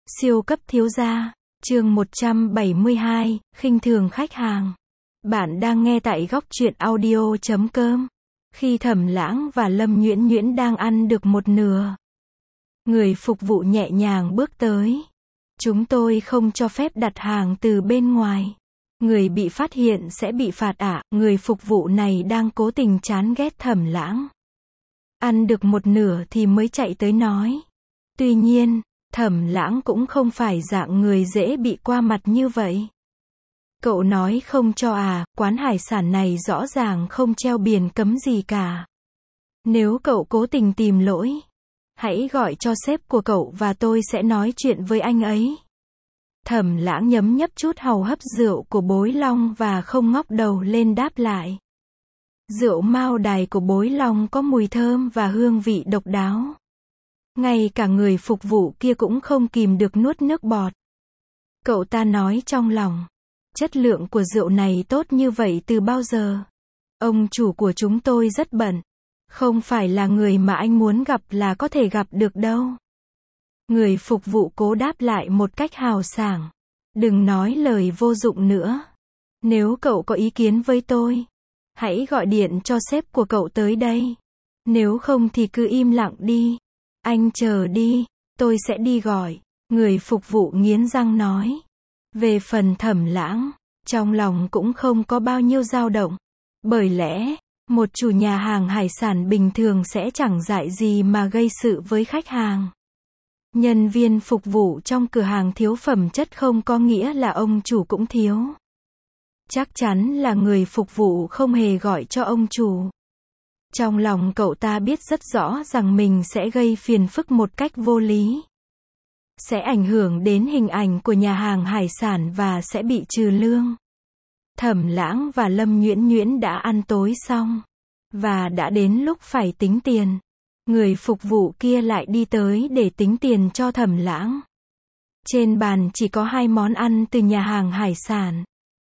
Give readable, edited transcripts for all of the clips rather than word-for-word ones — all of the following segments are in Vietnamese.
Siêu cấp thiếu gia, chương 172, khinh thường khách hàng. Bạn đang nghe tại góc truyện audio.com. Khi Thẩm Lãng và Lâm Nhuyễn Nhuyễn đang ăn được một nửa, người phục vụ nhẹ nhàng bước tới. Chúng tôi không cho phép đặt hàng từ bên ngoài. Người bị phát hiện sẽ bị phạt ạ. Người phục vụ này đang cố tình chán ghét Thẩm Lãng. Ăn được một nửa thì mới chạy tới nói. Tuy nhiên, Thẩm Lãng cũng không phải dạng người dễ bị qua mặt như vậy. Cậu nói không cho à, quán hải sản này rõ ràng không treo biển cấm gì cả. Nếu cậu cố tình tìm lỗi, hãy gọi cho sếp của cậu và tôi sẽ nói chuyện với anh ấy. Thẩm Lãng nhấm nhấp chút hầu hấp rượu của Bối Long và không ngóc đầu lên đáp lại. Rượu Mao Đài của Bối Long có mùi thơm và hương vị độc đáo. Ngay cả người phục vụ kia cũng không kìm được nuốt nước bọt. Cậu ta nói trong lòng, chất lượng của rượu này tốt như vậy từ bao giờ? Ông chủ của chúng tôi rất bận. Không phải là người mà anh muốn gặp là có thể gặp được đâu. Người phục vụ cố đáp lại một cách hào sảng. Đừng nói lời vô dụng nữa. Nếu cậu có ý kiến với tôi, hãy gọi điện cho sếp của cậu tới đây. Nếu không thì cứ im lặng đi. Anh chờ đi, tôi sẽ đi gọi. Người phục vụ nghiến răng nói. Về phần Thẩm Lãng, trong lòng cũng không có bao nhiêu dao động. Bởi lẽ, một chủ nhà hàng hải sản bình thường sẽ chẳng dại gì mà gây sự với khách hàng. Nhân viên phục vụ trong cửa hàng thiếu phẩm chất không có nghĩa là ông chủ cũng thiếu. Chắc chắn là người phục vụ không hề gọi cho ông chủ. Trong lòng cậu ta biết rất rõ rằng mình sẽ gây phiền phức một cách vô lý. Sẽ ảnh hưởng đến hình ảnh của nhà hàng hải sản và sẽ bị trừ lương. Thẩm Lãng và Lâm Nhuyễn Nhuyễn đã ăn tối xong. Và đã đến lúc phải tính tiền. Người phục vụ kia lại đi tới để tính tiền cho Thẩm Lãng. Trên bàn chỉ có 2 món ăn từ nhà hàng hải sản.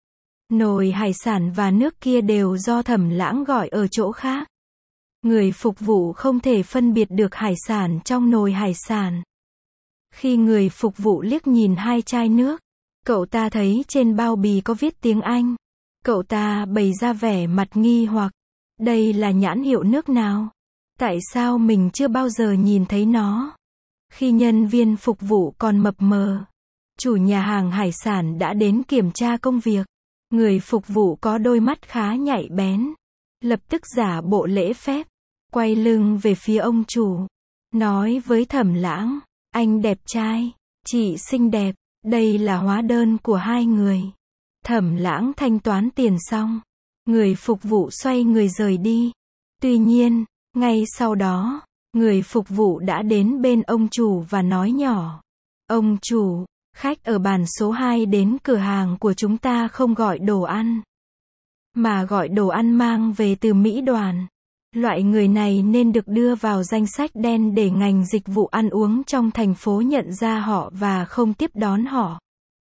Nồi hải sản và nước kia đều do Thẩm Lãng gọi ở chỗ khác. Người phục vụ không thể phân biệt được hải sản trong nồi hải sản. Khi người phục vụ liếc nhìn 2 chai nước, cậu ta thấy trên bao bì có viết tiếng Anh. Cậu ta bày ra vẻ mặt nghi hoặc. Đây là nhãn hiệu nước nào? Tại sao mình chưa bao giờ nhìn thấy nó? Khi nhân viên phục vụ còn mập mờ, chủ nhà hàng hải sản đã đến kiểm tra công việc. Người phục vụ có đôi mắt khá nhạy bén. Lập tức giả bộ lễ phép, quay lưng về phía ông chủ. Nói với Thẩm Lãng, anh đẹp trai, chị xinh đẹp, đây là hóa đơn của 2 người. Thẩm Lãng thanh toán tiền xong. Người phục vụ xoay người rời đi. Tuy nhiên, ngay sau đó, người phục vụ đã đến bên ông chủ và nói nhỏ. Ông chủ, khách ở bàn số 2 đến cửa hàng của chúng ta không gọi đồ ăn, mà gọi đồ ăn mang về từ Mỹ đoàn. Loại người này nên được đưa vào danh sách đen để ngành dịch vụ ăn uống trong thành phố nhận ra họ và không tiếp đón họ.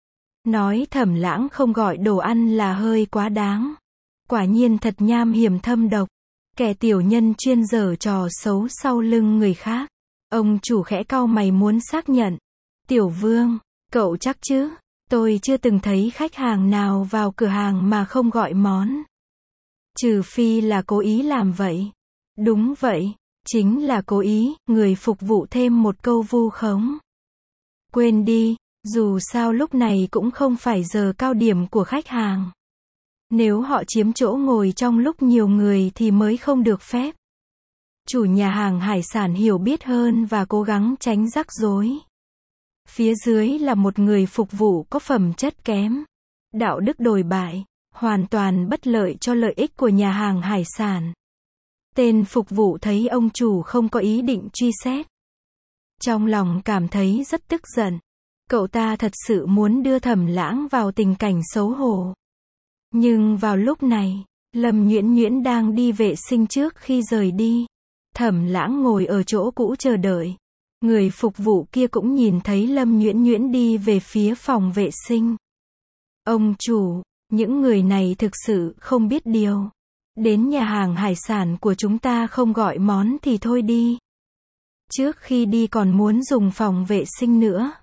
Nói Thẩm Lãng không gọi đồ ăn là hơi quá đáng. Quả nhiên thật nham hiểm thâm độc. Kẻ tiểu nhân chuyên giở trò xấu sau lưng người khác. Ông chủ khẽ cau mày muốn xác nhận. Tiểu Vương, cậu chắc chứ? Tôi chưa từng thấy khách hàng nào vào cửa hàng mà không gọi món. Trừ phi là cố ý làm vậy. Đúng vậy, chính là cố ý. Người phục vụ thêm một câu vu khống. Quên đi, dù sao lúc này cũng không phải giờ cao điểm của khách hàng. Nếu họ chiếm chỗ ngồi trong lúc nhiều người thì mới không được phép. Chủ nhà hàng hải sản hiểu biết hơn và cố gắng tránh rắc rối. Phía dưới là một người phục vụ có phẩm chất kém. Đạo đức đồi bại, hoàn toàn bất lợi cho lợi ích của nhà hàng hải sản. Tên phục vụ thấy ông chủ không có ý định truy xét. Trong lòng cảm thấy rất tức giận. Cậu ta thật sự muốn đưa Thẩm Lãng vào tình cảnh xấu hổ. Nhưng vào lúc này, Lâm Nhuyễn Nhuyễn đang đi vệ sinh trước khi rời đi. Thẩm Lãng ngồi ở chỗ cũ chờ đợi. Người phục vụ kia cũng nhìn thấy Lâm Nhuyễn Nhuyễn đi về phía phòng vệ sinh. Ông chủ, những người này thực sự không biết điều. Đến nhà hàng hải sản của chúng ta không gọi món thì thôi đi. Trước khi đi còn muốn dùng phòng vệ sinh nữa.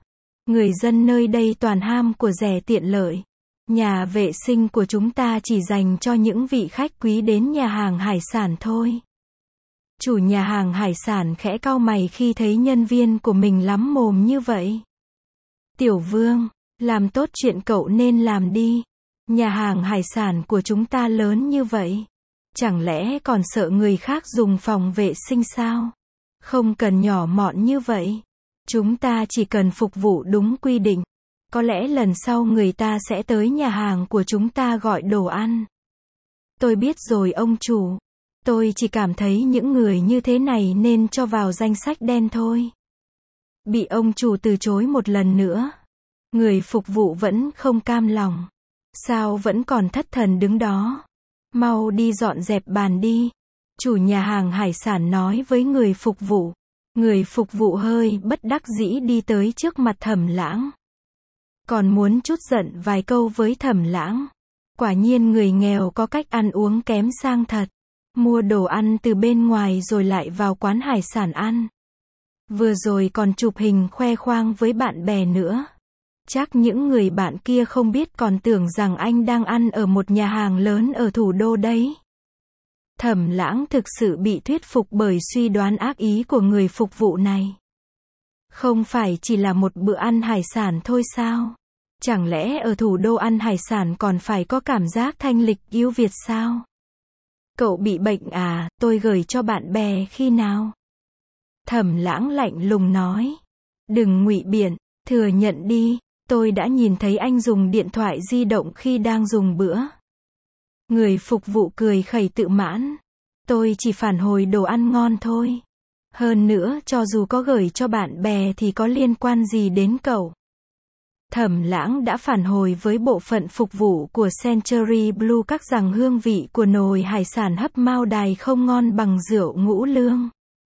Người dân nơi đây toàn ham của rẻ tiện lợi. Nhà vệ sinh của chúng ta chỉ dành cho những vị khách quý đến nhà hàng hải sản thôi. Chủ nhà hàng hải sản khẽ cau mày khi thấy nhân viên của mình lắm mồm như vậy. Tiểu Vương, làm tốt chuyện cậu nên làm đi. Nhà hàng hải sản của chúng ta lớn như vậy. Chẳng lẽ còn sợ người khác dùng phòng vệ sinh sao? Không cần nhỏ mọn như vậy. Chúng ta chỉ cần phục vụ đúng quy định. Có lẽ lần sau người ta sẽ tới nhà hàng của chúng ta gọi đồ ăn. Tôi biết rồi ông chủ. Tôi chỉ cảm thấy những người như thế này nên cho vào danh sách đen thôi. Bị ông chủ từ chối một lần nữa. Người phục vụ vẫn không cam lòng. Sao vẫn còn thất thần đứng đó? Mau đi dọn dẹp bàn đi. Chủ nhà hàng hải sản nói với người phục vụ. Người phục vụ hơi bất đắc dĩ đi tới trước mặt Thẩm Lãng. Còn muốn trút giận vài câu với Thẩm Lãng. Quả nhiên người nghèo có cách ăn uống kém sang thật. Mua đồ ăn từ bên ngoài rồi lại vào quán hải sản ăn. Vừa rồi còn chụp hình khoe khoang với bạn bè nữa. Chắc những người bạn kia không biết còn tưởng rằng anh đang ăn ở một nhà hàng lớn ở thủ đô đấy. Thẩm Lãng thực sự bị thuyết phục bởi suy đoán ác ý của người phục vụ này. Không phải chỉ là một bữa ăn hải sản thôi sao? Chẳng lẽ ở thủ đô ăn hải sản còn phải có cảm giác thanh lịch yêu Việt sao? Cậu bị bệnh à, tôi gửi cho bạn bè khi nào? Thẩm Lãng lạnh lùng nói. Đừng ngụy biện, thừa nhận đi, tôi đã nhìn thấy anh dùng điện thoại di động khi đang dùng bữa. Người phục vụ cười khẩy tự mãn. Tôi chỉ phản hồi đồ ăn ngon thôi. Hơn nữa cho dù có gửi cho bạn bè thì có liên quan gì đến cậu? Thẩm Lãng đã phản hồi với bộ phận phục vụ của Century Blue các rằng hương vị của nồi hải sản hấp Mao Đài không ngon bằng rượu ngũ lương.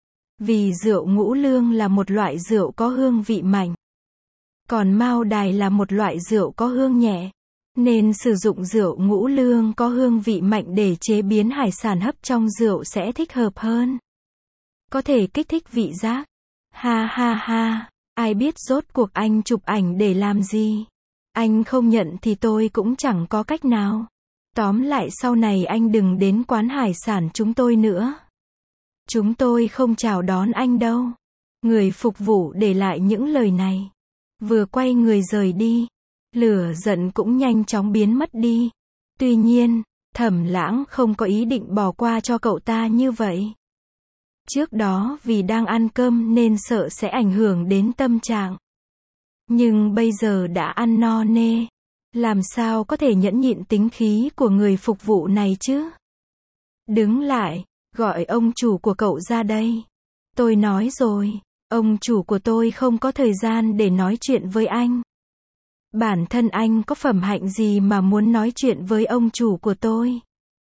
Vì rượu ngũ lương là một loại rượu có hương vị mạnh. Còn Mao Đài là một loại rượu có hương nhẹ. Nên sử dụng rượu ngũ lương có hương vị mạnh để chế biến hải sản hấp trong rượu sẽ thích hợp hơn. Có thể kích thích vị giác. Ha ha ha, ai biết rốt cuộc anh chụp ảnh để làm gì? Anh không nhận thì tôi cũng chẳng có cách nào. Tóm lại sau này anh đừng đến quán hải sản chúng tôi nữa. Chúng tôi không chào đón anh đâu. Người phục vụ để lại những lời này. Vừa quay người rời đi. Lửa giận cũng nhanh chóng biến mất đi. Tuy nhiên, Thẩm Lãng không có ý định bỏ qua cho cậu ta như vậy. Trước đó vì đang ăn cơm nên sợ sẽ ảnh hưởng đến tâm trạng. Nhưng bây giờ đã ăn no nê. Làm sao có thể nhẫn nhịn tính khí của người phục vụ này chứ? Đứng lại, gọi ông chủ của cậu ra đây. Tôi nói rồi, ông chủ của tôi không có thời gian để nói chuyện với anh. Bản thân anh có phẩm hạnh gì mà muốn nói chuyện với ông chủ của tôi?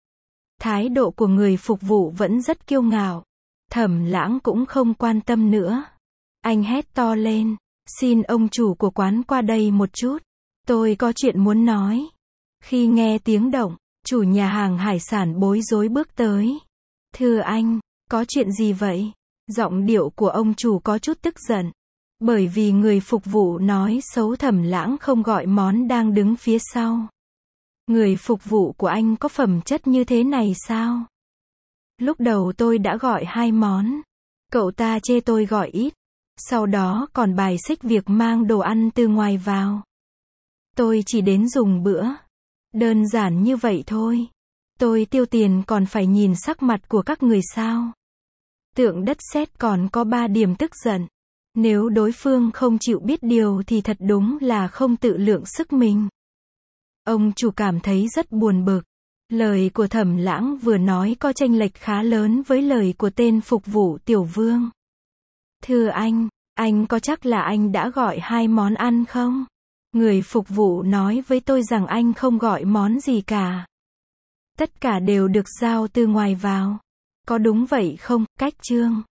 Thái độ của người phục vụ vẫn rất kiêu ngạo. Thẩm Lãng cũng không quan tâm nữa. Anh hét to lên, xin ông chủ của quán qua đây một chút. Tôi có chuyện muốn nói. Khi nghe tiếng động, chủ nhà hàng hải sản bối rối bước tới. Thưa anh, có chuyện gì vậy? Giọng điệu của ông chủ có chút tức giận. Bởi vì người phục vụ nói xấu Thẩm Lãng không gọi món đang đứng phía sau. Người phục vụ của anh có phẩm chất như thế này sao? Lúc đầu tôi đã gọi 2 món. Cậu ta chê tôi gọi ít. Sau đó còn bài xích việc mang đồ ăn từ ngoài vào. Tôi chỉ đến dùng bữa. Đơn giản như vậy thôi. Tôi tiêu tiền còn phải nhìn sắc mặt của các người sao? Tượng đất sét còn có 3 điểm tức giận. Nếu đối phương không chịu biết điều thì thật đúng là không tự lượng sức mình. Ông chủ cảm thấy rất buồn bực. Lời của Thẩm Lãng vừa nói có chênh lệch khá lớn với lời của tên phục vụ Tiểu Vương. Thưa anh có chắc là anh đã gọi 2 món ăn không? Người phục vụ nói với tôi rằng anh không gọi món gì cả. Tất cả đều được giao từ ngoài vào. Có đúng vậy không, Cách Trương?